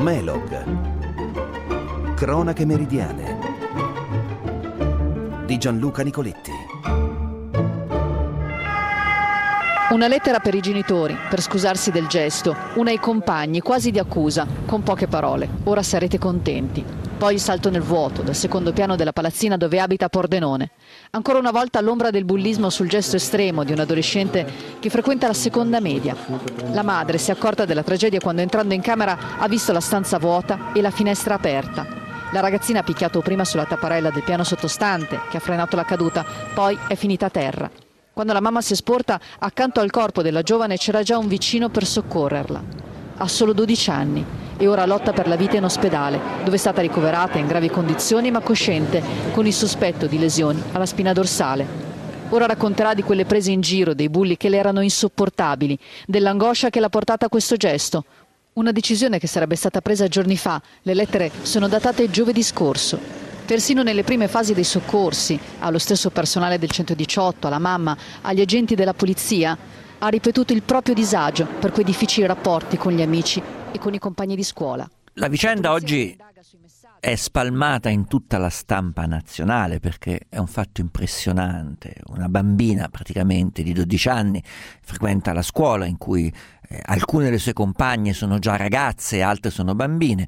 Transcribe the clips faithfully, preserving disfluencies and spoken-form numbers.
Melog. Cronache meridiane di Gianluca Nicoletti. Una lettera per i genitori, per scusarsi del gesto, una ai compagni, quasi di accusa, con poche parole. Ora sarete contenti. Poi il salto nel vuoto, dal secondo piano della palazzina dove abita Pordenone. Ancora una volta l'ombra del bullismo sul gesto estremo di un adolescente che frequenta la seconda media. La madre si è accorta della tragedia quando, entrando in camera, ha visto la stanza vuota e la finestra aperta. La ragazzina ha picchiato prima sulla tapparella del piano sottostante, che ha frenato la caduta, poi è finita a terra. Quando la mamma si è sporta, accanto al corpo della giovane c'era già un vicino per soccorrerla. Ha solo dodici anni e ora lotta per la vita in ospedale, dove è stata ricoverata in gravi condizioni ma cosciente, con il sospetto di lesioni alla spina dorsale. Ora racconterà di quelle prese in giro, dei bulli che le erano insopportabili, dell'angoscia che l'ha portata a questo gesto. Una decisione che sarebbe stata presa giorni fa. Le lettere sono datate giovedì scorso. Persino nelle prime fasi dei soccorsi, allo stesso personale del centodiciotto, alla mamma, agli agenti della polizia, ha ripetuto il proprio disagio per quei difficili rapporti con gli amici e con i compagni di scuola. La vicenda oggi è spalmata in tutta la stampa nazionale perché è un fatto impressionante. Una bambina praticamente di dodici anni frequenta la scuola in cui eh, alcune delle sue compagne sono già ragazze e altre sono bambine,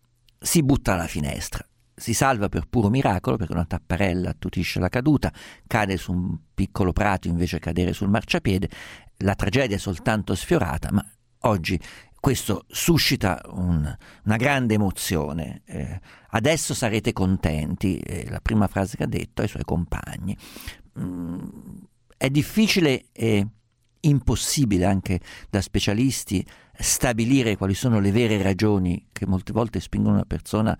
si butta dalla finestra. Si salva per puro miracolo perché una tapparella attutisce la caduta, cade su un piccolo prato invece di cadere sul marciapiede. La tragedia è soltanto sfiorata, ma oggi questo suscita un, una grande emozione. Eh, adesso sarete contenti, eh, la prima frase che ha detto ai suoi compagni. Mm, è difficile e impossibile anche da specialisti stabilire quali sono le vere ragioni che molte volte spingono una persona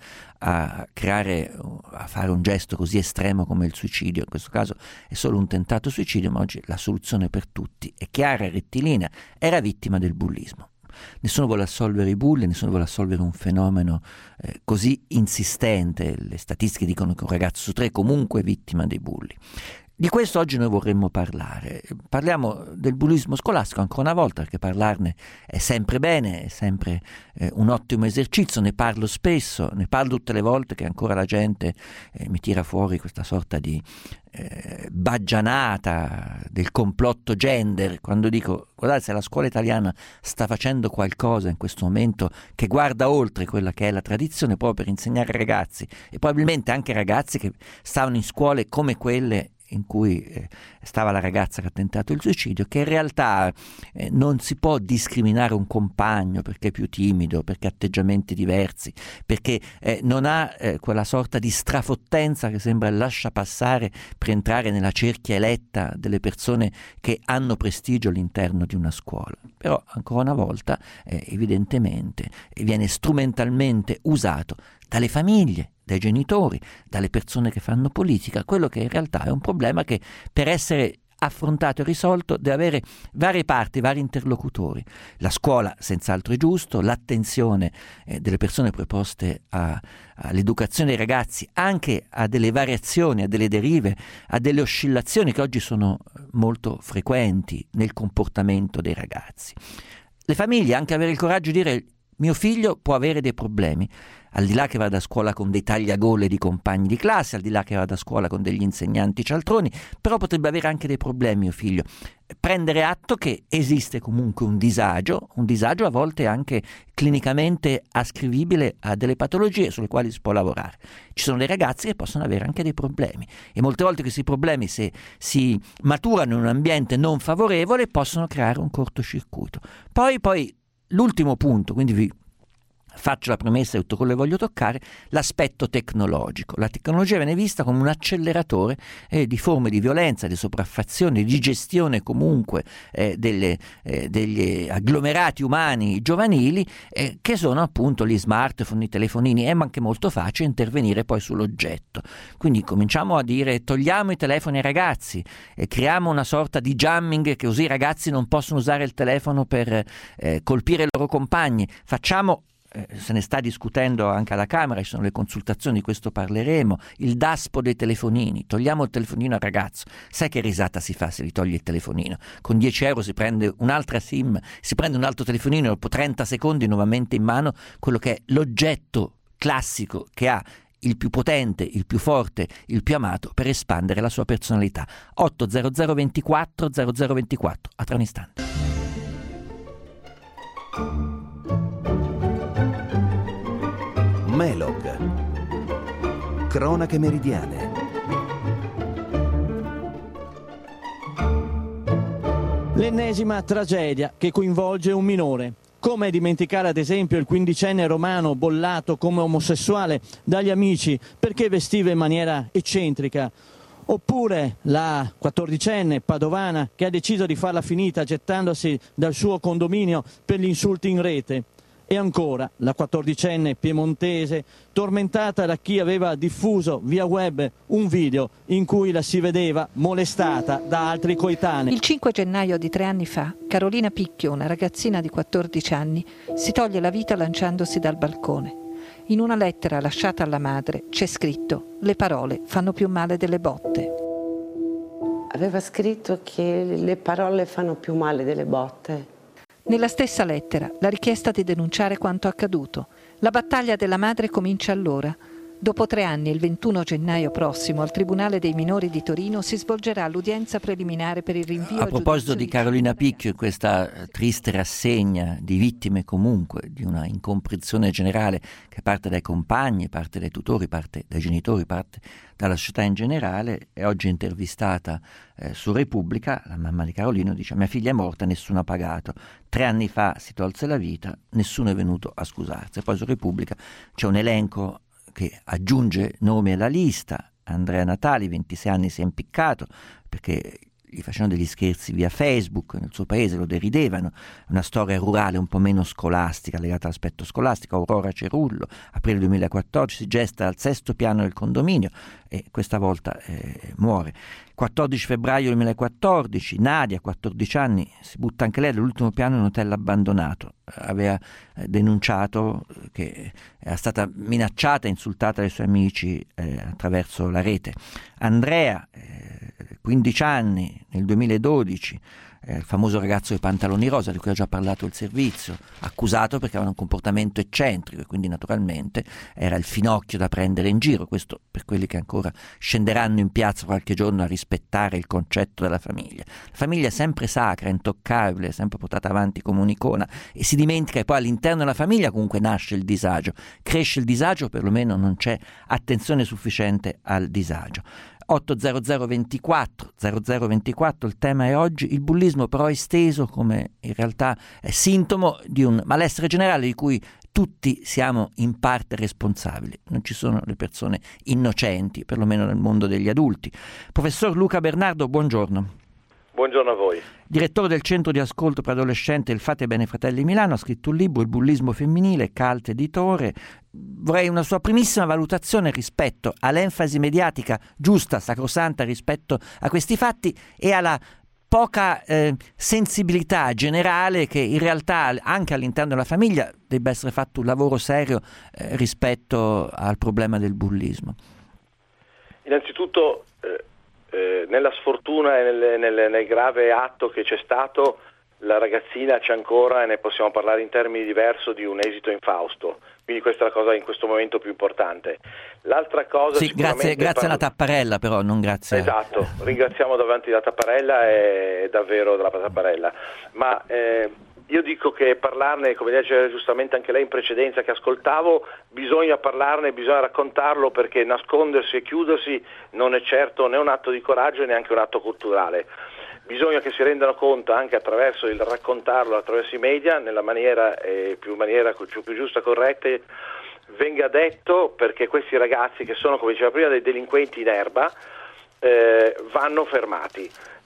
a creare, a fare un gesto così estremo come il suicidio. In questo caso è solo un tentato suicidio, ma oggi la soluzione per tutti è chiara e rettilinea: era vittima del bullismo. Nessuno vuole assolvere i bulli, nessuno vuole assolvere un fenomeno eh, così insistente. Le statistiche dicono che un ragazzo su tre è comunque vittima dei bulli. Di questo oggi noi vorremmo parlare. Parliamo del bullismo scolastico ancora una volta, perché parlarne è sempre bene, è sempre eh, un ottimo esercizio. Ne parlo spesso, ne parlo tutte le volte che ancora la gente eh, mi tira fuori questa sorta di eh, baggianata del complotto gender, quando dico: guardate, se la scuola italiana sta facendo qualcosa in questo momento che guarda oltre quella che è la tradizione, proprio per insegnare ai ragazzi, e probabilmente anche ai ragazzi che stavano in scuole come quelle in cui eh, stava la ragazza che ha tentato il suicidio, che in realtà eh, non si può discriminare un compagno perché è più timido, perché ha atteggiamenti diversi, perché eh, non ha eh, quella sorta di strafottenza che sembra il lasciapassare per entrare nella cerchia eletta delle persone che hanno prestigio all'interno di una scuola. Però ancora una volta eh, evidentemente viene strumentalmente usato dalle famiglie, dai genitori, dalle persone che fanno politica, quello che in realtà è un problema che per essere affrontato e risolto deve avere varie parti, vari interlocutori. La scuola senz'altro è giusto, l'attenzione eh, delle persone preposte a, all'educazione dei ragazzi anche a delle variazioni, a delle derive, a delle oscillazioni che oggi sono molto frequenti nel comportamento dei ragazzi. Le famiglie anche avere il coraggio di dire: mio figlio può avere dei problemi, al di là che vada a scuola con dei tagliagole di compagni di classe, al di là che vada a scuola con degli insegnanti cialtroni, però potrebbe avere anche dei problemi mio figlio. Prendere atto che esiste comunque un disagio, un disagio a volte anche clinicamente ascrivibile a delle patologie sulle quali si può lavorare. Ci sono dei ragazzi che possono avere anche dei problemi e molte volte questi problemi, se si maturano in un ambiente non favorevole, possono creare un cortocircuito. Poi, poi l'ultimo punto, quindi vi faccio la premessa e tutto quello che voglio toccare, l'aspetto tecnologico. La tecnologia viene vista come un acceleratore eh, di forme di violenza, di sopraffazione, di gestione comunque eh, delle, eh, degli agglomerati umani giovanili eh, che sono appunto gli smartphone, i telefonini. È anche molto facile intervenire poi sull'oggetto. Quindi cominciamo a dire: togliamo i telefoni ai ragazzi, e creiamo una sorta di jamming che così i ragazzi non possono usare il telefono per eh, colpire i loro compagni. Facciamo eh, se ne sta discutendo anche alla Camera, ci sono le consultazioni, di questo parleremo, il daspo dei telefonini, togliamo il telefonino al ragazzo, sai che risata si fa se gli togli il telefonino? Con dieci euro si prende un'altra SIM, si prende un altro telefonino, dopo trenta secondi nuovamente in mano quello che è l'oggetto classico che ha il più potente, il più forte, il più amato per espandere la sua personalità. otto zero zero ventiquattro zero zero ventiquattro, a tra un istante. Melog. Cronache meridiane. L'ennesima tragedia che coinvolge un minore. Come dimenticare ad esempio il quindicenne romano bollato come omosessuale dagli amici perché vestiva in maniera eccentrica? Oppure la quattordicenne padovana che ha deciso di farla finita gettandosi dal suo condominio per gli insulti in rete? E ancora la quattordicenne piemontese tormentata da chi aveva diffuso via web un video in cui la si vedeva molestata da altri coetanei. Il cinque gennaio di tre anni fa, Carolina Picchio, una ragazzina di quattordici anni, si toglie la vita lanciandosi dal balcone. In una lettera lasciata alla madre c'è scritto: le parole fanno più male delle botte. Aveva scritto che le parole fanno più male delle botte. Nella stessa lettera la richiesta di denunciare quanto accaduto. La battaglia della madre comincia allora. Dopo tre anni, il ventuno gennaio prossimo, al Tribunale dei Minori di Torino si svolgerà l'udienza preliminare per il rinvio. A proposito di Carolina Picchio, in questa triste rassegna di vittime comunque, di una incomprensione generale che parte dai compagni, parte dai tutori, parte dai genitori, parte dalla società in generale, è oggi intervistata eh, su Repubblica, la mamma di Carolina dice: mia figlia è morta, nessuno ha pagato, tre anni fa si tolse la vita, nessuno è venuto a scusarsi. E poi su Repubblica c'è un elenco che aggiunge nomi alla lista. Andrea Natali, ventisei anni, si è impiccato perché gli facevano degli scherzi via Facebook, nel suo paese lo deridevano, una storia rurale un po' meno scolastica, legata all'aspetto scolastico. Aurora Cerullo, aprile duemilaquattordici, si gesta al sesto piano del condominio e questa volta eh, muore. quattordici febbraio duemilaquattordici, Nadia, quattordici anni, si butta anche lei all'ultimo piano in un hotel abbandonato. Aveva eh, denunciato che era stata minacciata e insultata dai suoi amici eh, attraverso la rete. Andrea, eh, quindici anni, nel duemiladodici, eh, il famoso ragazzo dei pantaloni rosa di cui ha già parlato il servizio, accusato perché aveva un comportamento eccentrico e quindi naturalmente era il finocchio da prendere in giro. Questo per quelli che ancora scenderanno in piazza qualche giorno a rispettare il concetto della famiglia. La famiglia è sempre sacra, intoccabile, sempre portata avanti come un'icona, e si dimentica che poi all'interno della famiglia comunque nasce il disagio, cresce il disagio, perlomeno non c'è attenzione sufficiente al disagio. otto zero zero ventiquattro zero zero ventiquattro, il tema è oggi il bullismo, però esteso come in realtà è sintomo di un malessere generale di cui tutti siamo in parte responsabili. Non ci sono le persone innocenti, perlomeno nel mondo degli adulti. Professor Luca Bernardo, buongiorno. Buongiorno a voi. Direttore del Centro di Ascolto per Adolescenti Il Fate Bene Fratelli Milano, ha scritto un libro, Il bullismo femminile, Calt editore. Vorrei una sua primissima valutazione rispetto all'enfasi mediatica giusta, sacrosanta rispetto a questi fatti e alla poca eh, sensibilità generale che in realtà anche all'interno della famiglia debba essere fatto un lavoro serio eh, rispetto al problema del bullismo. Innanzitutto eh, eh, nella sfortuna e nel, nel, nel grave atto che c'è stato, la ragazzina c'è ancora e ne possiamo parlare in termini diversi di un esito infausto. Quindi questa è la cosa in questo momento più importante. L'altra cosa sì, grazie, grazie parlo... alla Tapparella però, non grazie. Esatto, ringraziamo davanti la Tapparella e davvero della Tapparella. Ma eh, io dico che parlarne, come dice giustamente anche lei in precedenza che ascoltavo, bisogna parlarne, bisogna raccontarlo, perché nascondersi e chiudersi non è certo né un atto di coraggio e neanche un atto culturale. Bisogna che si rendano conto anche attraverso il raccontarlo attraverso i media, nella maniera eh, più maniera più, più giusta, corretta, venga detto, perché questi ragazzi che sono, come diceva prima, dei delinquenti in erba, eh, vanno fermati.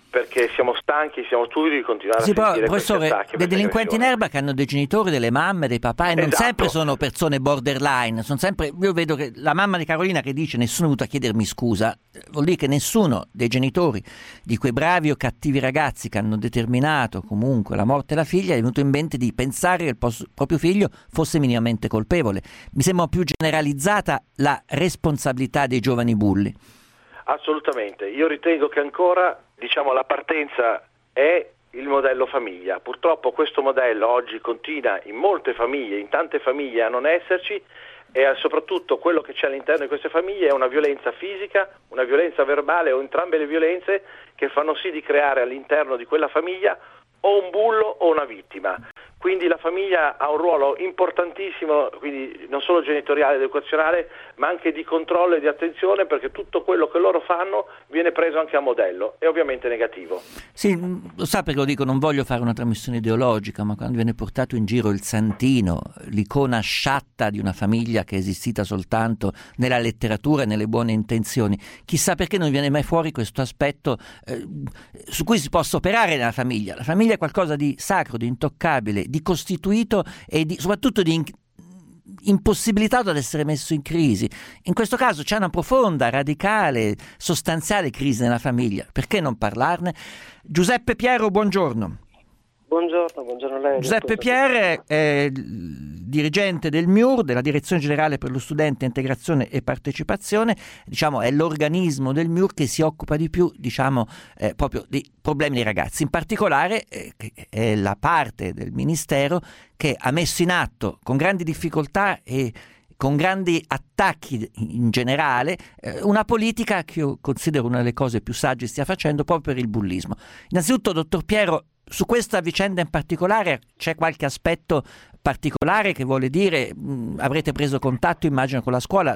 perché siamo stanchi, siamo studi di continuare sì, a sentire però, professore, questi attacchi. dei delinquenti in erba che hanno dei genitori, delle mamme, dei papà e non Esatto. sempre sono persone borderline, sono sempre, io vedo che la mamma di Carolina che dice nessuno è venuto a chiedermi scusa, vuol dire che nessuno dei genitori di quei bravi o cattivi ragazzi che hanno determinato comunque la morte della figlia è venuto in mente di pensare che il pos- proprio figlio fosse minimamente colpevole. Mi sembra più generalizzata la responsabilità dei giovani bulli. Assolutamente, io ritengo che ancora, diciamo, la partenza è il modello famiglia. Purtroppo questo modello oggi continua in molte famiglie, in tante famiglie a non esserci, e soprattutto quello che c'è all'interno di queste famiglie è una violenza fisica, una violenza verbale o entrambe le violenze che fanno sì di creare all'interno di quella famiglia o un bullo o una vittima. Quindi la famiglia ha un ruolo importantissimo, quindi non solo genitoriale ed educazionale, ma anche di controllo e di attenzione, perché tutto quello che loro fanno viene preso anche a modello, e ovviamente negativo. Sì, lo sa perché lo dico, non voglio fare una trasmissione ideologica, ma quando viene portato in giro il santino, l'icona sciatta di una famiglia che è esistita soltanto nella letteratura e nelle buone intenzioni, chissà perché non viene mai fuori questo aspetto eh, su cui si possa operare nella famiglia. La famiglia è qualcosa di sacro, di intoccabile, di costituito e di, soprattutto di in, impossibilitato ad essere messo in crisi. In questo caso c'è una profonda, radicale, sostanziale crisi nella famiglia. Perché non parlarne? Giuseppe Piero, buongiorno. Buongiorno, buongiorno a lei. Giuseppe Piero è dirigente del M I U R, della Direzione Generale per lo Studente, Integrazione e Partecipazione, diciamo è l'organismo del M I U R che si occupa di più, diciamo, eh, proprio dei problemi dei ragazzi. In particolare eh, è la parte del Ministero che ha messo in atto con grandi difficoltà e con grandi attacchi in generale, eh, una politica che io considero una delle cose più sagge stia facendo proprio per il bullismo. Innanzitutto, dottor Piero, su questa vicenda in particolare c'è qualche aspetto particolare che vuole dire? Mh, avrete preso contatto, immagino, con la scuola?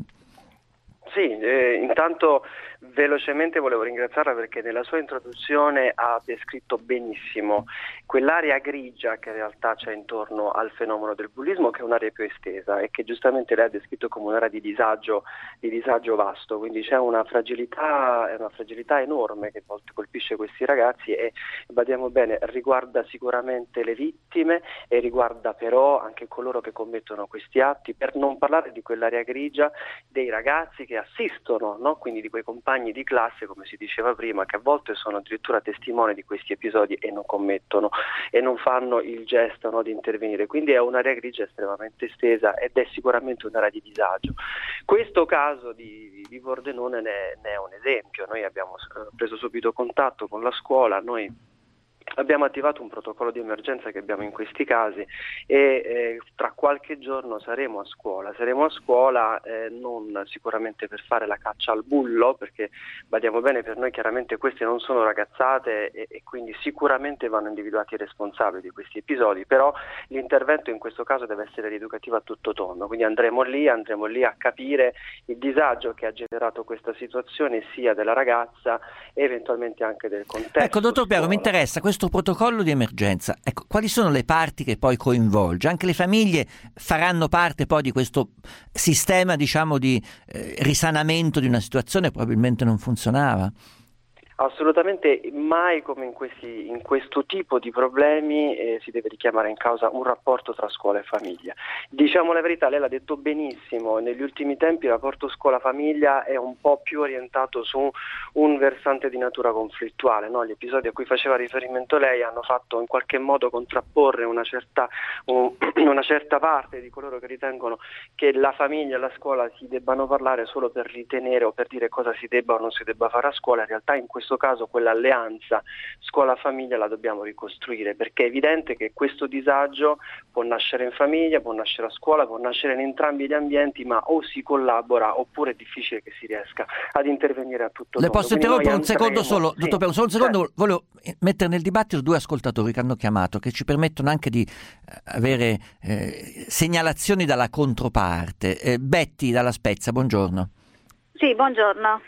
Sì, eh, intanto velocemente volevo ringraziarla perché nella sua introduzione ha descritto benissimo quell'area grigia che in realtà c'è intorno al fenomeno del bullismo, che è un'area più estesa e che giustamente lei ha descritto come un'area di disagio, di disagio vasto, quindi c'è una fragilità, una fragilità enorme che a volte colpisce questi ragazzi e, badiamo bene, riguarda sicuramente le vittime e riguarda però anche coloro che commettono questi atti, per non parlare di quell'area grigia dei ragazzi che assistono, no? Quindi di quei compagni di classe, come si diceva prima, che a volte sono addirittura testimoni di questi episodi e non commettono e non fanno il gesto, no, di intervenire. Quindi è un'area grigia estremamente estesa ed è sicuramente un'area di disagio. Questo caso di, di Pordenone ne, ne è un esempio. Noi abbiamo preso subito contatto con la scuola, noi abbiamo attivato un protocollo di emergenza che abbiamo in questi casi e eh, tra qualche giorno saremo a scuola, saremo a scuola eh, non sicuramente per fare la caccia al bullo, perché badiamo bene, per noi chiaramente queste non sono ragazzate e, e quindi sicuramente vanno individuati i responsabili di questi episodi, però l'intervento in questo caso deve essere rieducativo a tutto tondo, quindi andremo lì, andremo lì a capire il disagio che ha generato questa situazione sia della ragazza e eventualmente anche del contesto. Ecco, dottor Piero, scuola. mi interessa questo protocollo di emergenza, ecco, quali sono le parti che poi coinvolge? Anche le famiglie faranno parte poi di questo sistema, diciamo, di eh, risanamento di una situazione che probabilmente non funzionava? Assolutamente mai come in, questi, in questo tipo di problemi eh, si deve richiamare in causa un rapporto tra scuola e famiglia. Diciamo la verità, lei l'ha detto benissimo, negli ultimi tempi il rapporto scuola-famiglia è un po' più orientato su un versante di natura conflittuale, no? Gli episodi a cui faceva riferimento lei hanno fatto in qualche modo contrapporre una certa, un, una certa parte di coloro che ritengono che la famiglia e la scuola si debbano parlare solo per ritenere o per dire cosa si debba o non si debba fare a scuola. In realtà in questo In questo caso quell'alleanza scuola-famiglia la dobbiamo ricostruire, perché è evidente che questo disagio può nascere in famiglia, può nascere a scuola, può nascere in entrambi gli ambienti, ma o si collabora oppure è difficile che si riesca ad intervenire a tutto Le tondo. posso interrompere un andremo... secondo solo, sì. dottor Piero, solo un secondo, certo. Volevo mettere nel dibattito due ascoltatori che hanno chiamato, che ci permettono anche di avere eh, segnalazioni dalla controparte. Eh, Betty dalla Spezia, buongiorno. Sì, buongiorno.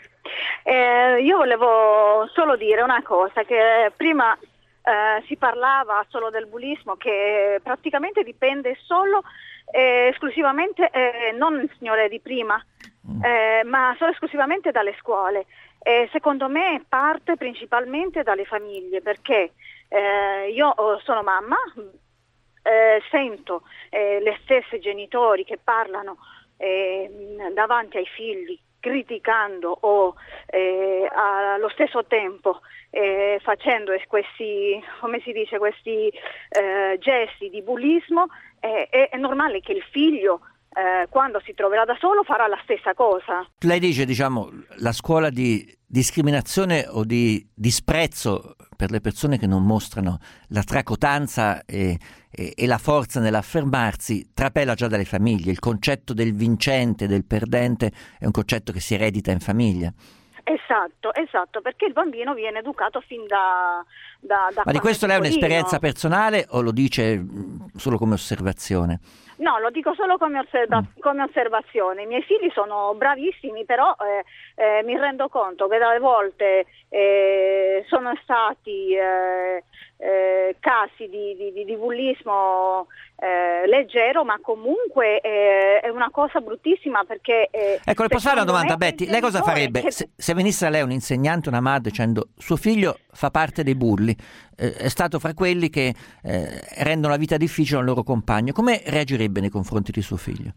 Eh, io volevo solo dire una cosa, che prima eh, si parlava solo del bullismo, che praticamente dipende solo eh, esclusivamente, eh, non il signore di prima, eh, ma solo esclusivamente dalle scuole. E secondo me parte principalmente dalle famiglie, perché eh, io sono mamma, eh, sento eh, le stesse genitori che parlano eh, davanti ai figli, criticando o eh, allo stesso tempo eh, facendo questi, come si dice, questi eh, gesti di bullismo. eh, è, è normale che il figlio eh, quando si troverà da solo farà la stessa cosa. Lei dice, diciamo, la scuola di discriminazione o di disprezzo per le persone che non mostrano la tracotanza e, e, e la forza nell'affermarsi trapela già dalle famiglie. Il concetto del vincente, del perdente è un concetto che si eredita in famiglia. Esatto, esatto, perché il bambino viene educato fin da, da, da Ma di questo lei ha piccolino. un'esperienza personale o lo dice solo come osservazione? No, lo dico solo come, osserva- Mm. come osservazione. I miei figli sono bravissimi, però eh, eh, mi rendo conto che dalle volte eh, sono stati eh, eh, casi di, di, di bullismo eh, leggero, ma comunque eh, è una cosa bruttissima, perché... Eh, Ecco, le posso fare una secondo domanda, me, Betty? il Lei cosa genitore farebbe che- se, se venisse da lei un insegnante, una madre, dicendo suo figlio fa parte dei bulli, eh, è stato fra quelli che eh, rendono la vita difficile al loro compagno, come reagirebbe nei confronti di suo figlio?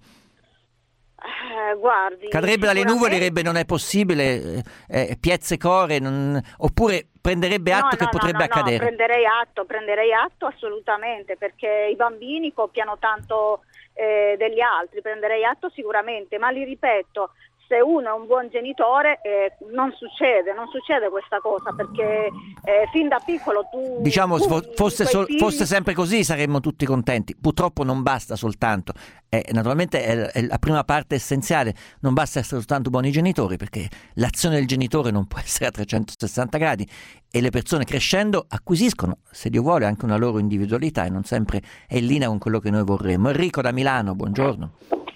Eh, guardi, Cadrebbe dalle nuvole, sicuramente- direbbe non è possibile, eh, eh, piezze core, non... oppure prenderebbe atto No, che no, potrebbe no, no, accadere? No, prenderei atto, prenderei atto assolutamente, perché i bambini copiano tanto eh, degli altri, prenderei atto sicuramente, ma li ripeto, se uno è un buon genitore eh, non succede, non succede questa cosa, perché eh, fin da piccolo tu... Diciamo, tu, fo- fosse, i tuoi sol- figli- fosse sempre così saremmo tutti contenti. Purtroppo non basta soltanto, eh, naturalmente è, è la prima parte essenziale, non basta essere soltanto buoni genitori, perché l'azione del genitore non può essere a trecentosessanta gradi e le persone crescendo acquisiscono, se Dio vuole, anche una loro individualità e non sempre è in linea con quello che noi vorremmo. Enrico da Milano, buongiorno.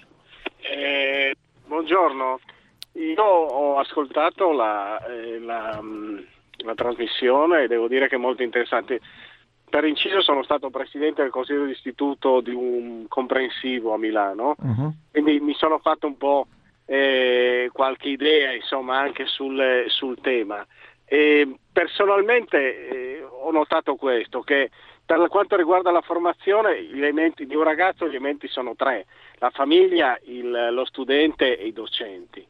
Eh, buongiorno, io ho ascoltato la, eh, la, mh, la trasmissione e devo dire che è molto interessante. Per inciso sono stato presidente del consiglio d'istituto di un comprensivo a Milano, Uh-huh. quindi mi sono fatto un po' eh, qualche idea, insomma, anche sul, sul tema. E personalmente eh, ho notato questo, che per quanto riguarda la formazione, gli elementi di un ragazzo, gli elementi sono tre: la famiglia, il, lo studente e i docenti.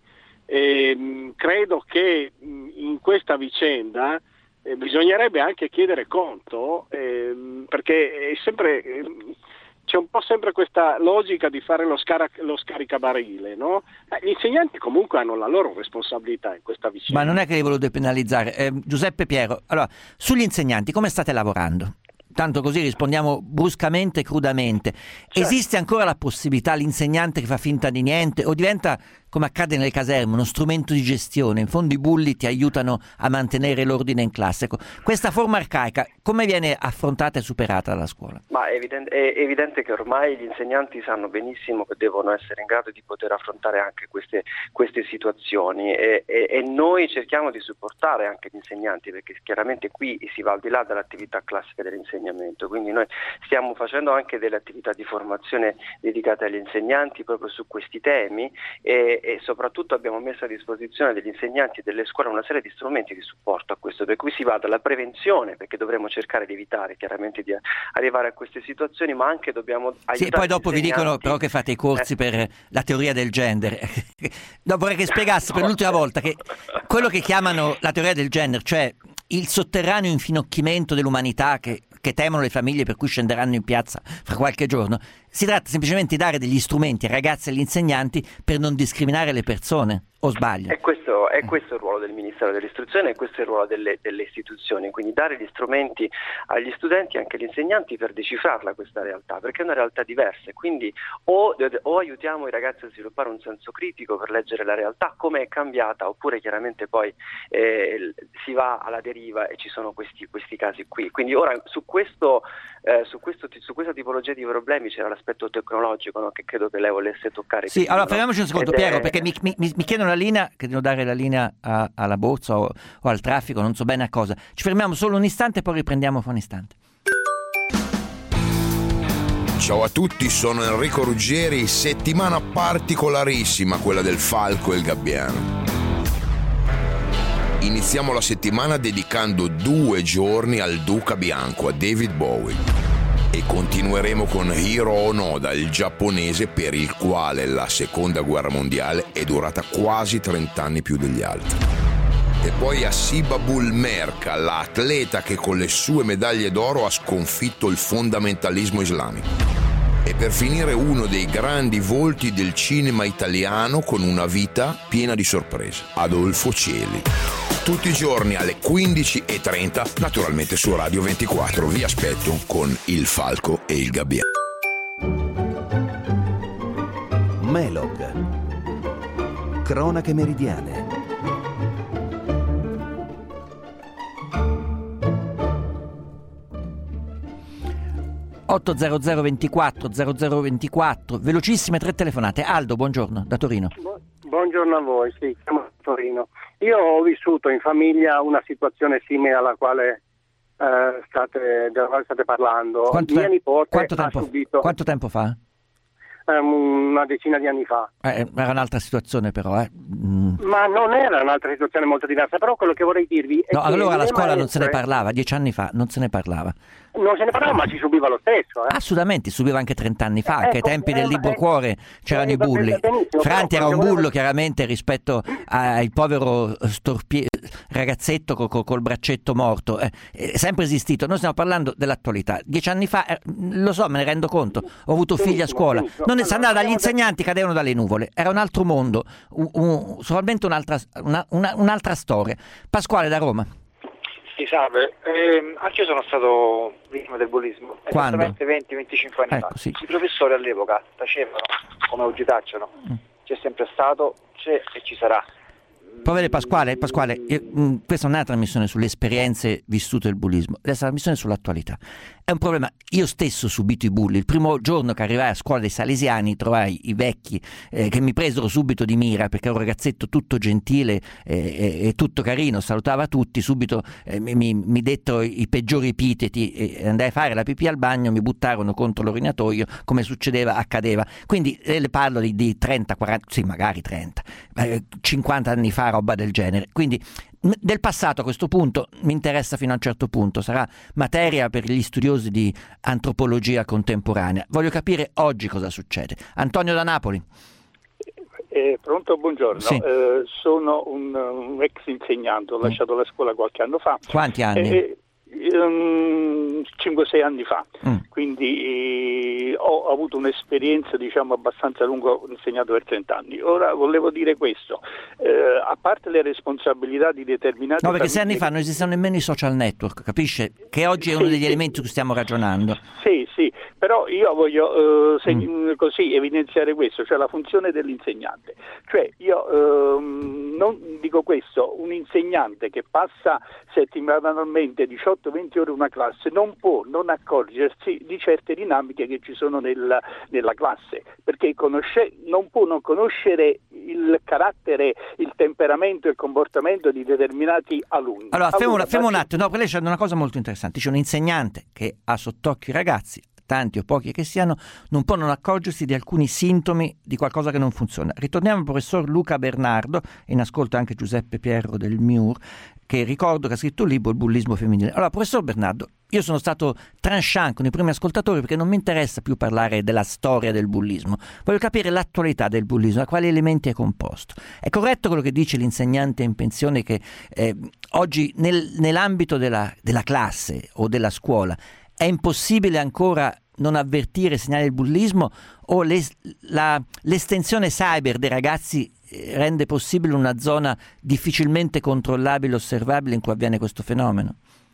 E, mh, credo che mh, in questa vicenda eh, bisognerebbe anche chiedere conto, ehm, perché è sempre, ehm, c'è un po' sempre questa logica di fare lo, scara- lo scaricabarile, no? Eh, gli insegnanti comunque hanno la loro responsabilità in questa vicenda. Ma non è che li volevo depenalizzare. Eh, Giuseppe Piero, allora, sugli insegnanti come state lavorando? Tanto così rispondiamo bruscamente e crudamente. Certo. Esiste ancora la possibilità l'insegnante che fa finta di niente o diventa, come accade nelle caserme, uno strumento di gestione? In fondo i bulli ti aiutano a mantenere l'ordine in classe. Ecco, questa forma arcaica come viene affrontata e superata dalla scuola? Ma è evidente, è evidente che ormai gli insegnanti sanno benissimo che devono essere in grado di poter affrontare anche queste, queste situazioni e, e, e noi cerchiamo di supportare anche gli insegnanti, perché chiaramente qui si va al di là dell'attività classica dell'insegnamento, quindi noi stiamo facendo anche delle attività di formazione dedicate agli insegnanti proprio su questi temi e, e soprattutto abbiamo messo a disposizione degli insegnanti e delle scuole una serie di strumenti di supporto a questo, per cui si va dalla prevenzione, perché dovremo cercare di evitare chiaramente di arrivare a queste situazioni, ma anche dobbiamo aiutare. Sì, poi dopo vi dicono però che fate i corsi eh. per la teoria del gender. No, vorrei che spiegassi per l'ultima volta che quello che chiamano la teoria del gender, cioè il sotterraneo infinocchimento dell'umanità che, che temono le famiglie, per cui scenderanno in piazza fra qualche giorno, si tratta semplicemente di dare degli strumenti ai ragazzi e agli insegnanti per non discriminare le persone, o sbaglio? E questo, è questo il ruolo del Ministero dell'Istruzione e questo è il ruolo delle, delle istituzioni, quindi dare gli strumenti agli studenti e anche agli insegnanti per decifrarla questa realtà, perché è una realtà diversa, quindi o, o aiutiamo i ragazzi a sviluppare un senso critico per leggere la realtà come è cambiata, oppure chiaramente poi eh, si va alla deriva e ci sono questi, questi casi qui. Quindi ora su, questo, eh, su, questo, su questa tipologia di problemi c'era l'aspetto tecnologico, no, che credo che lei volesse toccare. Sì, prima, allora no? fermiamoci un secondo, Ed Piero, è... perché mi, mi, mi chiedono la linea, che devo dare la linea a, alla borsa o, o al traffico, non so bene a cosa. Ci fermiamo solo un istante e poi riprendiamo fra un istante. Ciao a tutti, sono Enrico Ruggeri, settimana particolarissima quella del falco e il gabbiano. Iniziamo la settimana dedicando due giorni al Duca Bianco, a David Bowie. E continueremo con Hiro Onoda, il giapponese per il quale la seconda guerra mondiale è durata quasi trent'anni più degli altri. E poi Asiba Bulmerka, l'atleta che con le sue medaglie d'oro ha sconfitto il fondamentalismo islamico. E per finire uno dei grandi volti del cinema italiano con una vita piena di sorprese, Adolfo Celi. Tutti i giorni alle quindici e trenta, naturalmente su Radio ventiquattro. Vi aspetto con Il Falco e il Gabbiano. Melog. Cronache meridiane. otto zero zero ventiquattro zero zero ventiquattro, velocissime tre telefonate. Aldo, buongiorno, da Torino. Bu- buongiorno a voi, sì, chiamo da Torino. Io ho vissuto in famiglia una situazione simile alla quale eh, state, della quale state parlando. Quanto, Mia te- nipote quanto, ha tempo, subito quanto tempo fa? um, una decina di anni fa. Eh, era un'altra situazione però, eh. Mm. Ma non era un'altra situazione molto diversa, però quello che vorrei dirvi è No, che allora alla le scuola maestre... non se ne parlava, dieci anni fa non se ne parlava. Non se ne parlava, ma si subiva lo stesso. Eh. Assolutamente, subiva anche trent'anni fa, anche ai ecco, tempi del eh, libro eh, cuore c'erano eh, i bulli. benissimo, Franti però era un volevo- bullo chiaramente rispetto al povero storpie- ragazzetto co- co- col braccetto morto, eh, è sempre esistito. Noi stiamo parlando dell'attualità. Dieci anni fa, eh, lo so, me ne rendo conto, ho avuto figli a scuola, benissimo. non Allora, si andava dagli parliamo del- insegnanti, cadevano dalle nuvole, era un altro mondo, un, un, solamente un'altra, una, una, un'altra storia. Pasquale da Roma. Sì, salve. Eh, anche io sono stato vittima del bullismo. Quando? Esattamente venti venticinque anni Ecco, fa. sì. I professori all'epoca tacevano come oggi tacciono. Mm. C'è sempre stato, c'è e ci sarà. Può vedere Pasquale, Pasquale io, mh, questa non è una trasmissione sulle esperienze vissute del bullismo, è una trasmissione sull'attualità. È un problema, io stesso ho subito i bulli. Il primo giorno che arrivai a scuola dei Salesiani trovai i vecchi eh, che mi presero subito di mira, perché ero un ragazzetto tutto gentile eh, e, e tutto carino, salutava tutti, subito eh, mi, mi dettero i peggiori epiteti e andai a fare la pipì al bagno, mi buttarono contro l'orinatoio, come succedeva, accadeva. Quindi eh, le parlo di, di trenta, quaranta, sì magari trenta, eh, cinquanta anni fa, roba del genere. Quindi m- del passato a questo punto mi interessa fino a un certo punto, sarà materia per gli studiosi di antropologia contemporanea. Voglio capire oggi cosa succede. Antonio da Napoli. Eh, pronto, buongiorno. Sì. Eh, sono un, un ex insegnante, ho lasciato la scuola qualche anno fa. Quanti anni? Eh, um, cinque sei anni fa, Mm. quindi eh, ho avuto un'esperienza diciamo abbastanza lunga, ho insegnato per trenta anni. Ora volevo dire questo, eh, a parte le responsabilità di determinate No, perché sei anni famiglie- fa non esistevano nemmeno i social network, capisce? Che oggi è uno Sì, degli sì. elementi su cui stiamo ragionando. Sì, sì, però io voglio eh, seg- Mm. così evidenziare questo, cioè la funzione dell'insegnante. Cioè io ehm, non dico questo, un insegnante che passa settimanalmente diciotto venti ore in una classe non può non accorgersi di certe dinamiche che ci sono nella, nella classe, perché conosce- non può non conoscere il carattere, il temperamento e il comportamento di determinati alunni. Allora, fermo, Allora, fermo un faccio- attimo, no, perché lei c'è una cosa molto interessante. C'è un insegnante che ha sott'occhio i ragazzi, tanti o pochi che siano, non può non accorgersi di alcuni sintomi di qualcosa che non funziona. Ritorniamo al professor Luca Bernardo, in ascolto anche Giuseppe Pierro del M I U R, che ricordo che ha scritto un libro, Il bullismo femminile. Allora, professor Bernardo, io sono stato tranchant con i primi ascoltatori perché non mi interessa più parlare della storia del bullismo, voglio capire l'attualità del bullismo, da quali elementi è composto. È corretto quello che dice l'insegnante in pensione che eh, oggi nel, nell'ambito della, della classe o della scuola è impossibile ancora non avvertire segnali del bullismo, o l'es- la, l'estensione cyber dei ragazzi eh, rende possibile una zona difficilmente controllabile, osservabile in cui avviene questo fenomeno?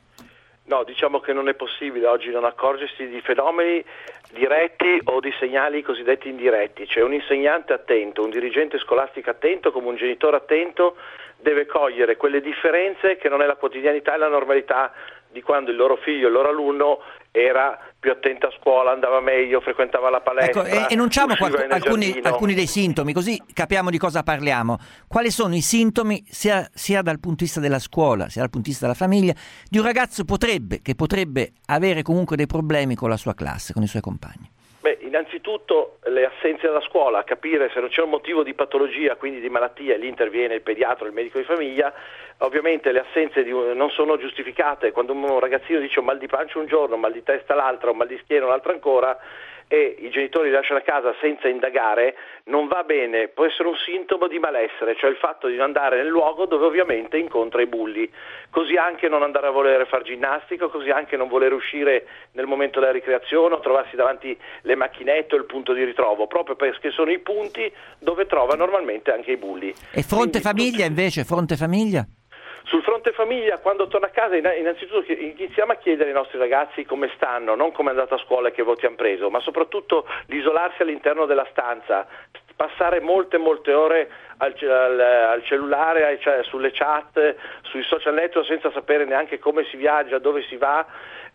No, diciamo che non è possibile oggi non accorgersi di fenomeni diretti o di segnali cosiddetti indiretti. Cioè un insegnante attento, un dirigente scolastico attento, come un genitore attento, deve cogliere quelle differenze che non è la quotidianità e la normalità di quando il loro figlio, il loro alunno era più attento a scuola, andava meglio, frequentava la palestra. Ecco, enunciamo usciva qualche, nel alcuni, giardino. alcuni dei sintomi, così capiamo di cosa parliamo. Quali sono i sintomi, sia, sia dal punto di vista della scuola, sia dal punto di vista della famiglia, di un ragazzo potrebbe, che potrebbe avere comunque dei problemi con la sua classe, con i suoi compagni? Beh, in innanzitutto le assenze dalla scuola, capire se non c'è un motivo di patologia, quindi di malattia, lì interviene il pediatra, il medico di famiglia. Ovviamente le assenze di, non sono giustificate. Quando un ragazzino dice un mal di pancia un giorno, un mal di testa l'altro, un mal di schiena l'altro ancora, e i genitori li lasciano a casa senza indagare, non va bene, può essere un sintomo di malessere, cioè il fatto di non andare nel luogo dove ovviamente incontra i bulli. Così anche non andare a volere far ginnastica, così anche non voler uscire nel momento della ricreazione o trovarsi davanti le macchinette o il punto di ritrovo, proprio perché sono i punti dove trova normalmente anche i bulli. E fronte Quindi, famiglia invece, fronte famiglia? Sul fronte famiglia, quando torna a casa, innanzitutto iniziamo a chiedere ai nostri ragazzi come stanno, non come è andata a scuola e che voti hanno preso, ma soprattutto l'isolarsi all'interno della stanza, passare molte molte ore al, al, al cellulare, cioè sulle chat, sui social network senza sapere neanche come si viaggia, dove si va.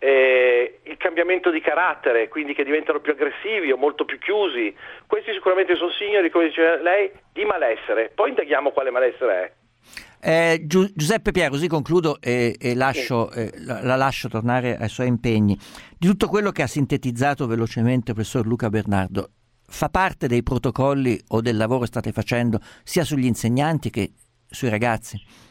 Eh, il cambiamento di carattere, quindi che diventano più aggressivi o molto più chiusi. Questi sicuramente sono signali, come dice lei, di malessere. Poi indaghiamo quale malessere è. Eh, Giu- Giuseppe Piero, così concludo e, e lascio, eh, la, la lascio tornare ai suoi impegni. Di tutto quello che ha sintetizzato velocemente il professor Luca Bernardo, fa parte dei protocolli o del lavoro che state facendo sia sugli insegnanti che sui ragazzi?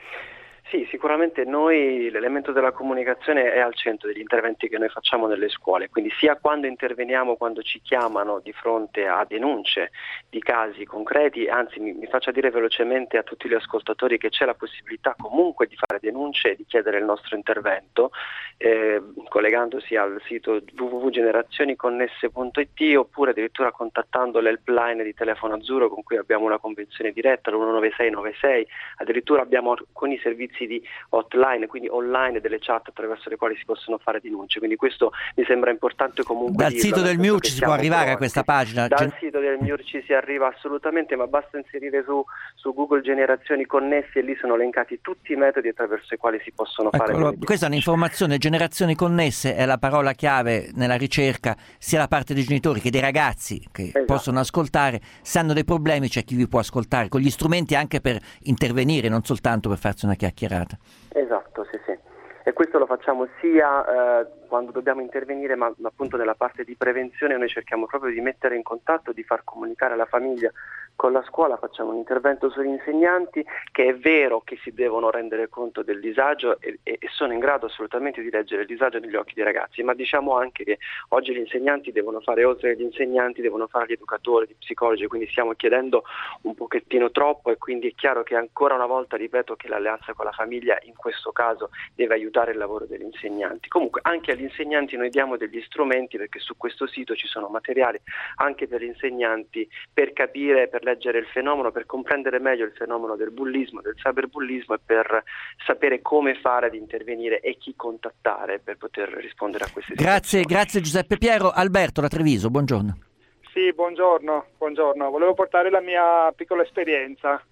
Sì, sicuramente noi l'elemento della comunicazione è al centro degli interventi che noi facciamo nelle scuole, quindi sia quando interveniamo, quando ci chiamano di fronte a denunce di casi concreti, anzi mi, mi faccia dire velocemente a tutti gli ascoltatori che c'è la possibilità comunque di fare denunce e di chiedere il nostro intervento, eh, collegandosi al sito w w w punto generazioniconnesse punto i t oppure addirittura contattando l'helpline di Telefono Azzurro con cui abbiamo una convenzione diretta, l'uno nove sei nove sei, addirittura abbiamo con i servizi di hotline, quindi online, delle chat attraverso le quali si possono fare denunce, quindi questo mi sembra importante comunque. Dal dirlo, sito del M I U R ci si può arrivare pronti. A questa pagina? Dal Gen- sito del M I U R ci si arriva assolutamente, ma basta inserire su, su Google Generazioni Connesse e lì sono elencati tutti i metodi attraverso i quali si possono ecco, fare allora, questa è un'informazione. Generazioni Connesse è la parola chiave nella ricerca sia da parte dei genitori che dei ragazzi che esatto. possono ascoltare. Se hanno dei problemi c'è chi vi può ascoltare con gli strumenti anche per intervenire, non soltanto per farsi una chiacchierata. Esatto, sì sì. E questo lo facciamo sia eh, quando dobbiamo intervenire, ma, ma appunto nella parte di prevenzione noi cerchiamo proprio di mettere in contatto, di far comunicare alla famiglia con la scuola, facciamo un intervento sugli insegnanti, che è vero che si devono rendere conto del disagio e, e sono in grado assolutamente di leggere il disagio negli occhi dei ragazzi, ma diciamo anche che oggi gli insegnanti devono fare, oltre agli insegnanti, devono fare gli educatori, gli psicologi, quindi stiamo chiedendo un pochettino troppo e quindi è chiaro che ancora una volta ripeto che l'alleanza con la famiglia in questo caso deve aiutare il lavoro degli insegnanti. Comunque anche agli insegnanti noi diamo degli strumenti, perché su questo sito ci sono materiali anche per gli insegnanti per capire, per leggere il fenomeno, per comprendere meglio il fenomeno del bullismo, del cyberbullismo e per sapere come fare ad intervenire e chi contattare per poter rispondere a queste grazie, situazioni. Grazie Giuseppe Piero. Alberto da Treviso, buongiorno. Sì, buongiorno, buongiorno. Volevo portare la mia piccola esperienza.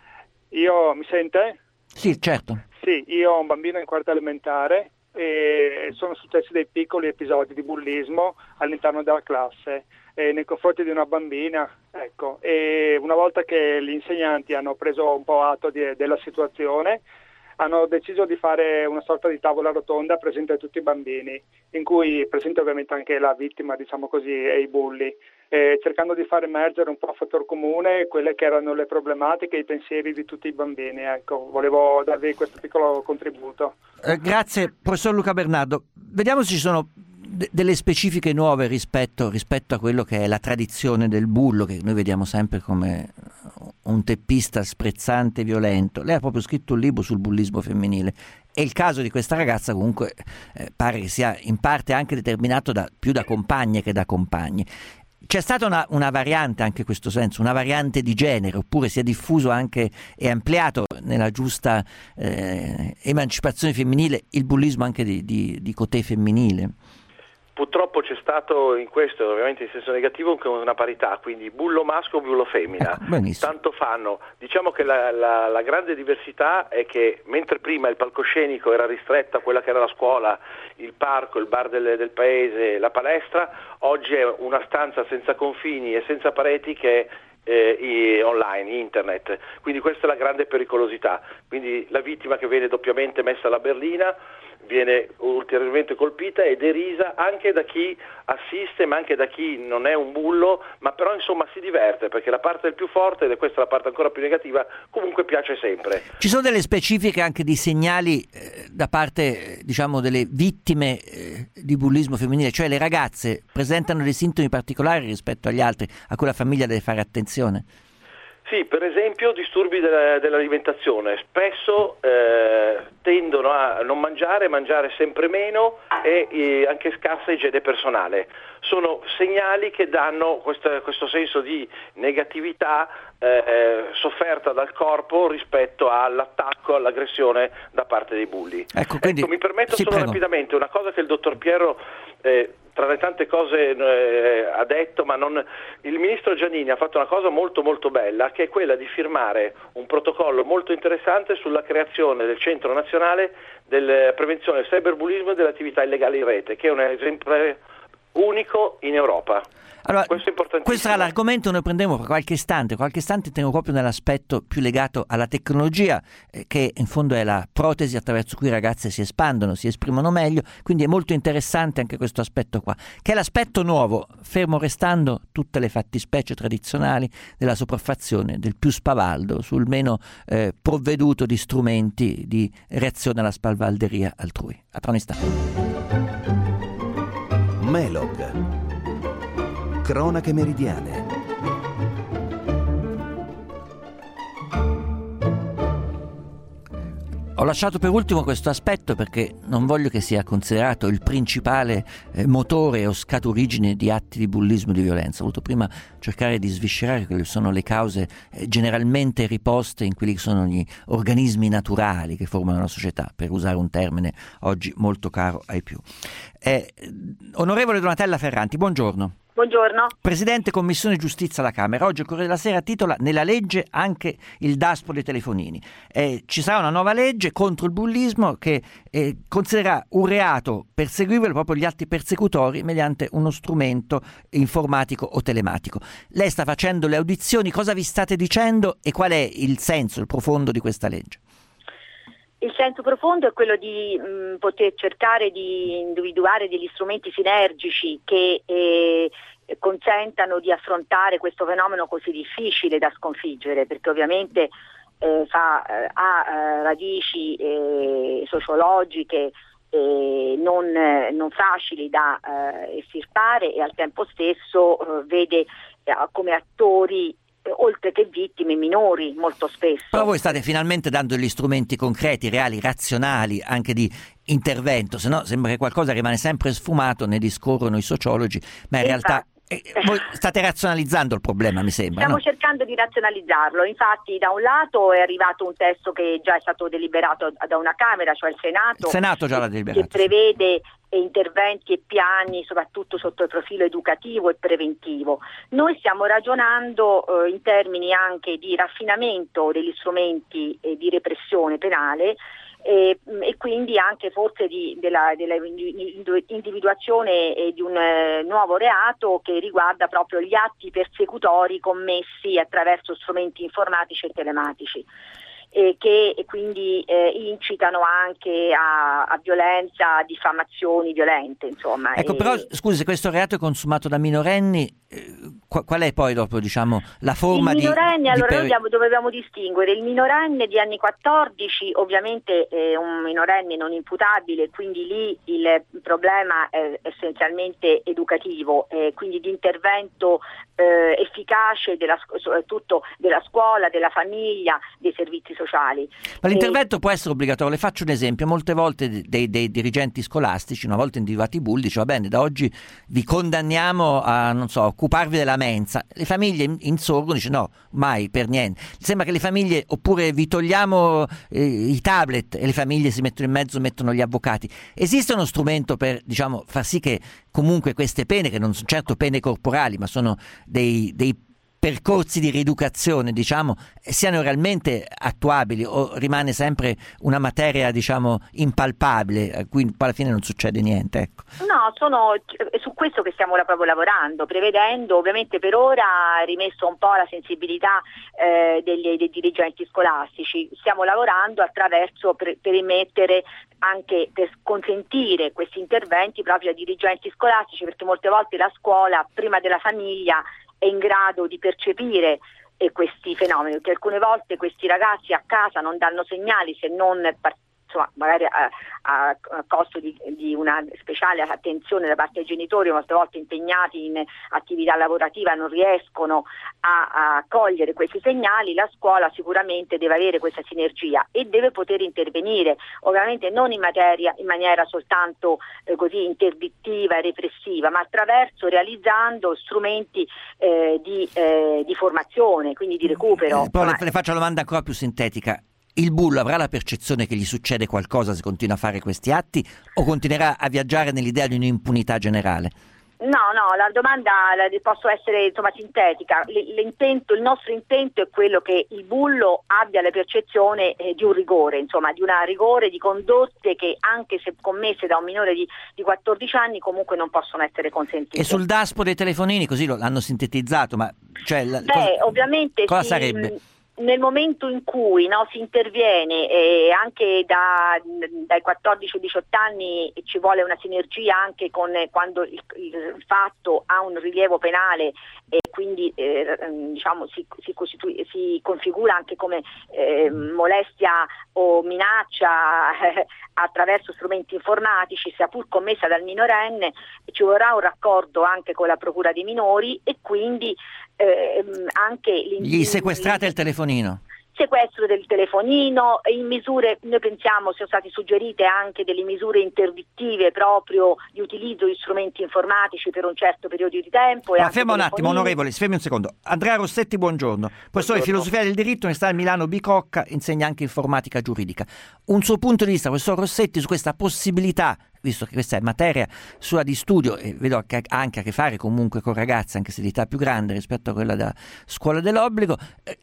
Io, mi sente? Sì, certo. Sì, io ho un bambino in quarta elementare e sono successi dei piccoli episodi di bullismo all'interno della classe eh, nei confronti di una bambina, ecco, e una volta che gli insegnanti hanno preso un po' atto di, della situazione, hanno deciso di fare una sorta di tavola rotonda presente a tutti i bambini, in cui presente ovviamente anche la vittima, diciamo così, e i bulli, eh, cercando di far emergere un po' a fattor comune quelle che erano le problematiche e i pensieri di tutti i bambini. Ecco, volevo darvi questo piccolo contributo. Eh, grazie, professor Luca Bernardo. Vediamo se ci sono d- delle specifiche nuove rispetto, rispetto a quello che è la tradizione del bullo, che noi vediamo sempre come un teppista sprezzante e violento. Lei ha proprio scritto un libro sul bullismo femminile e il caso di questa ragazza comunque eh, pare che sia in parte anche determinato da, più da compagne che da compagni. C'è stata una, una variante anche in questo senso, una variante di genere, oppure si è diffuso anche e ampliato nella giusta eh, emancipazione femminile il bullismo anche di, di, di cotè femminile? Purtroppo c'è stato in questo, ovviamente in senso negativo, una parità, quindi bullo maschio, bullo femmina. Ecco, tanto fanno. Diciamo che la, la, la grande diversità è che mentre prima il palcoscenico era ristretto a quella che era la scuola, il parco, il bar del, del paese, la palestra, oggi è una stanza senza confini e senza pareti che è eh, online, internet. Quindi questa è la grande pericolosità. Quindi la vittima che viene doppiamente messa alla berlina viene ulteriormente colpita e derisa anche da chi assiste, ma anche da chi non è un bullo, ma però insomma si diverte, perché la parte del più forte, ed è questa la parte ancora più negativa, comunque piace sempre. Ci sono delle specifiche anche di segnali eh, da parte eh, diciamo delle vittime eh, di bullismo femminile, cioè le ragazze presentano dei sintomi particolari rispetto agli altri a cui la famiglia deve fare attenzione? Sì, per esempio disturbi della, dell'alimentazione, spesso eh, tendono a non mangiare, mangiare sempre meno e eh, anche scarsa igiene personale. Sono segnali che danno questo, questo senso di negatività eh, sofferta dal corpo rispetto all'attacco, all'aggressione da parte dei bulli. Ecco, quindi, ecco mi permetto sì, solo prego. rapidamente una cosa che il dottor Pierro eh, tra le tante cose eh, ha detto, ma non, il ministro Giannini ha fatto una cosa molto molto bella, che è quella di firmare un protocollo molto interessante sulla creazione del Centro Nazionale della Prevenzione del Cyberbullismo e delle attività illegali in rete, che è un esempio unico in Europa. Allora, questo è importantissimo. Questo era l'argomento, noi prendiamo per qualche istante, qualche istante tengo proprio nell'aspetto più legato alla tecnologia, eh, che in fondo è la protesi attraverso cui i ragazze si espandono, si esprimono meglio, quindi è molto interessante anche questo aspetto qua, che è l'aspetto nuovo, fermo restando tutte le fattispecie tradizionali della sopraffazione, del più spavaldo, sul meno eh, provveduto di strumenti di reazione alla spavalderia altrui. A tra un istante. Melog. Cronache meridiane. Ho lasciato per ultimo questo aspetto perché non voglio che sia considerato il principale eh, motore o scaturigine di atti di bullismo e di violenza. Ho voluto prima cercare di sviscerare quelle sono le cause eh, generalmente riposte in quelli che sono gli organismi naturali che formano la società, per usare un termine oggi molto caro ai più. Eh, onorevole Donatella Ferranti, buongiorno. Buongiorno. Presidente Commissione Giustizia alla Camera. Oggi il Corriere della Sera titola "Nella legge anche il daspo dei telefonini". Eh, ci sarà una nuova legge contro il bullismo che eh, considererà un reato perseguibile proprio gli atti persecutori mediante uno strumento informatico o telematico. Lei sta facendo le audizioni, cosa vi state dicendo e qual è il senso, il profondo di questa legge? Il senso profondo è quello di mh, poter cercare di individuare degli strumenti sinergici che eh, consentano di affrontare questo fenomeno così difficile da sconfiggere, perché ovviamente eh, fa, eh, ha eh, radici eh, sociologiche eh, non, eh, non facili da eh, estirpare e al tempo stesso eh, vede eh, come attori oltre che vittime minori molto spesso. Però voi state finalmente dando degli strumenti concreti, reali, razionali, anche di intervento, se no sembra che qualcosa rimane sempre sfumato, ne discorrono i sociologi, ma in realtà eh, voi state razionalizzando il problema, mi sembra. Stiamo no? cercando di razionalizzarlo, infatti da un lato è arrivato un testo che già è stato deliberato da una Camera, cioè il Senato, il Senato già l'ha deliberato, che prevede interventi e piani soprattutto sotto il profilo educativo e preventivo. Noi stiamo ragionando eh, in termini anche di raffinamento degli strumenti eh, di repressione penale e, e quindi anche forse di, della, della individuazione eh, di un eh, nuovo reato che riguarda proprio gli atti persecutori commessi attraverso strumenti informatici e telematici. E che quindi eh, incitano anche a, a violenza, a diffamazioni violente, insomma. Ecco, e... però scusi, se questo reato è consumato da minorenni, eh, qual è poi dopo, diciamo, la forma il di... minorenni, di allora per... noi dobbiamo, dobbiamo distinguere il minorenne di anni quattordici, ovviamente è un minorenne non imputabile, quindi lì il problema è essenzialmente educativo, eh, quindi di intervento eh, efficace della, soprattutto della scuola, della famiglia, dei servizi sociali. Ma l'intervento e... può essere obbligatorio. Le faccio un esempio: molte volte dei, dei dirigenti scolastici, una volta individuati i bulli, dice va bene, da oggi vi condanniamo a, non so, occuparvi della mensa. Le famiglie insorgono, dice no, mai, per niente. Sembra che le famiglie, oppure vi togliamo eh, i tablet, e le famiglie si mettono in mezzo, mettono gli avvocati. Esiste uno strumento per, diciamo, far sì che comunque queste pene, che non sono certo pene corporali, ma sono dei, dei percorsi di rieducazione, diciamo, siano realmente attuabili, o rimane sempre una materia, diciamo, impalpabile, a cui poi alla fine non succede niente, ecco. No, sono è su questo che stiamo proprio lavorando, prevedendo, ovviamente per ora rimesso un po' alla sensibilità eh, degli, dei dirigenti scolastici. Stiamo lavorando attraverso per, per emettere anche per consentire questi interventi proprio ai dirigenti scolastici, perché molte volte la scuola prima della famiglia è in grado di percepire eh, questi fenomeni, perché alcune volte questi ragazzi a casa non danno segnali se non insomma, magari a, a, a costo di, di una speciale attenzione da parte dei genitori, molte volte impegnati in attività lavorativa non riescono a, a cogliere questi segnali. La scuola sicuramente deve avere questa sinergia e deve poter intervenire, ovviamente non in materia in maniera soltanto eh, così interdittiva e repressiva, ma attraverso realizzando strumenti eh, di, eh, di formazione, quindi di recupero. Eh, poi le, le faccio una domanda ancora più sintetica. Il bullo avrà la percezione che gli succede qualcosa se continua a fare questi atti, o continuerà a viaggiare nell'idea di un'impunità generale? No, no, la domanda la, posso essere insomma sintetica. L- l'intento, il nostro intento è quello che il bullo abbia la percezione eh, di un rigore, insomma di un rigore di condotte che anche se commesse da un minore di, di quattordici anni comunque non possono essere consentite. E sul daspo dei telefonini, così lo, l'hanno sintetizzato, ma cioè, la, Beh, cosa, ovviamente cosa si, sarebbe? Nel momento in cui no, si interviene eh, anche da, dai quattordici ai diciotto anni ci vuole una sinergia anche con eh, quando il, il fatto ha un rilievo penale e quindi eh, diciamo si, si, costitui, si configura anche come eh, molestia o minaccia eh, attraverso strumenti informatici, sia pur commessa dal minorenne, ci vorrà un raccordo anche con la procura dei minori e quindi eh, anche gli sequestrate il telefonino. Sequestro del telefonino, in misure, noi pensiamo siano state suggerite anche delle misure interdittive proprio di utilizzo di strumenti informatici per un certo periodo di tempo. Ma ferma un attimo, onorevole, si fermi un secondo. Andrea Rossetti, buongiorno. Professore di filosofia del diritto, Università di Milano Bicocca, insegna anche informatica giuridica. Un suo punto di vista, professor Rossetti, su questa possibilità, visto che questa è materia sua di studio e vedo che ha anche a che fare comunque con ragazze anche se di età più grande rispetto a quella della scuola dell'obbligo, eh,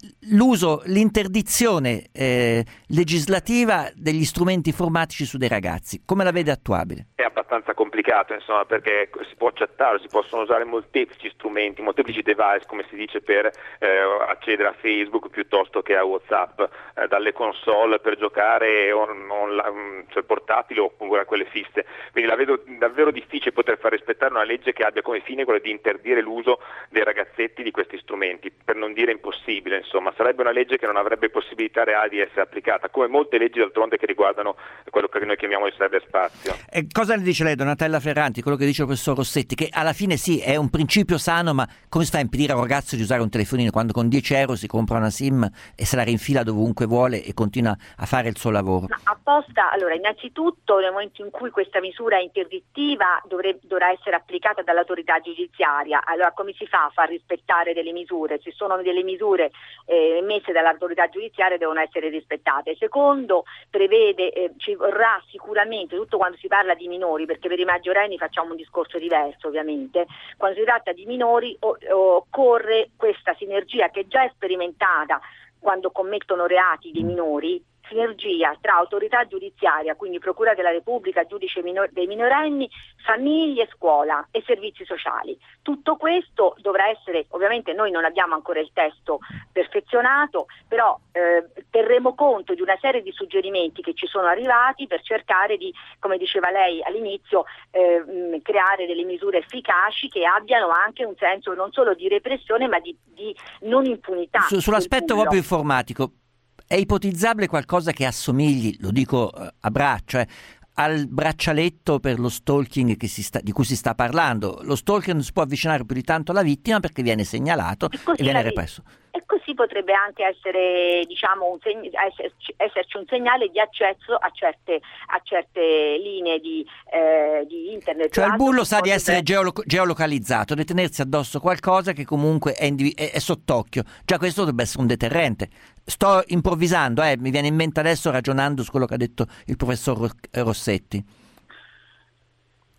l'uso, l'interdizione eh, legislativa degli strumenti informatici su dei ragazzi, come la vede attuabile? È abbastanza complicato, insomma, perché si può accettare, si possono usare molteplici strumenti, molteplici device, come si dice, per eh, accedere a Facebook piuttosto che a WhatsApp, eh, dalle console per giocare on, on, cioè portatili oppure a quelle fisse. Quindi la vedo davvero difficile poter far rispettare una legge che abbia come fine quello di interdire l'uso dei ragazzetti di questi strumenti, per non dire impossibile, insomma. Sarebbe una legge che non avrebbe possibilità reali di essere applicata, come molte leggi d'altronde che riguardano quello che noi chiamiamo il cyberspazio. E cosa ne dice lei, Donatella Ferranti, quello che dice il professor Rossetti, che alla fine sì, è un principio sano, ma come si fa a impedire a un ragazzo di usare un telefonino quando con dieci euro si compra una SIM e se la rinfila dovunque vuole e continua a fare il suo lavoro? Ma apposta, allora, innanzitutto nel momento in cui questa misura interdittiva dovrebbe, dovrà essere applicata dall'autorità giudiziaria, allora come si fa a far rispettare delle misure? Se sono delle misure eh, emesse dall'autorità giudiziaria devono essere rispettate. Secondo, prevede, eh, ci vorrà sicuramente, tutto quando si parla di minori, perché per i maggiorenni facciamo un discorso diverso ovviamente, quando si tratta di minori o, occorre questa sinergia che è già sperimentata quando commettono reati dei minori, sinergia tra autorità giudiziaria, quindi Procura della Repubblica, giudice minor- dei minorenni, famiglie, scuola e servizi sociali. Tutto questo dovrà essere, ovviamente noi non abbiamo ancora il testo perfezionato, però eh, terremo conto di una serie di suggerimenti che ci sono arrivati per cercare di, come diceva lei all'inizio, eh, mh, creare delle misure efficaci che abbiano anche un senso non solo di repressione ma di, di non impunità. Su, sull'aspetto proprio informatico, è ipotizzabile qualcosa che assomigli, lo dico a braccio, eh, al braccialetto per lo stalking che si sta, di cui si sta parlando? Lo stalker non si può avvicinare più di tanto alla vittima perché viene segnalato e, e viene represso. E così potrebbe anche essere, diciamo, un seg- esserci, esserci un segnale di accesso a certe, a certe linee di, eh, di internet. Cioè il bullo sa di essere geolo- geolocalizzato, di tenersi addosso qualcosa che comunque è, indiv- è, è sott'occhio. Già questo dovrebbe essere un deterrente. Sto improvvisando, eh, mi viene in mente adesso ragionando su quello che ha detto il professor Rossetti.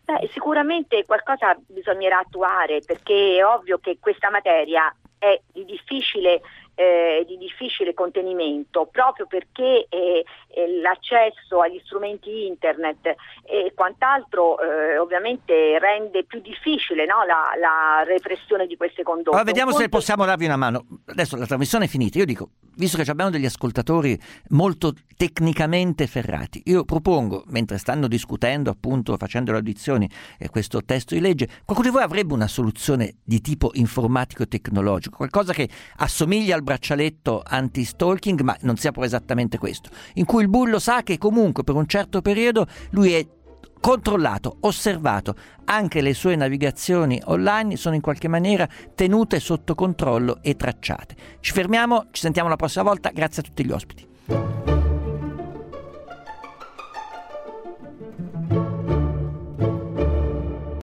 Beh, sicuramente qualcosa bisognerà attuare, perché è ovvio che questa materia è di difficile, eh, di difficile contenimento, proprio perché eh, eh, l'accesso agli strumenti internet e quant'altro eh, ovviamente rende più difficile, no, la, la repressione di queste condotte. Allora, vediamo Un se conto... possiamo darvi una mano. Adesso la trasmissione è finita, io dico, visto che abbiamo degli ascoltatori molto tecnicamente ferrati, io propongo, mentre stanno discutendo, appunto facendo le audizioni e questo testo di legge, qualcuno di voi avrebbe una soluzione di tipo informatico-tecnologico, qualcosa che assomiglia al braccialetto anti-stalking, ma non sia poi esattamente questo, in cui il bullo sa che comunque per un certo periodo lui è controllato, osservato, anche le sue navigazioni online sono in qualche maniera tenute sotto controllo e tracciate. Ci fermiamo, ci sentiamo la prossima volta, grazie a tutti gli ospiti.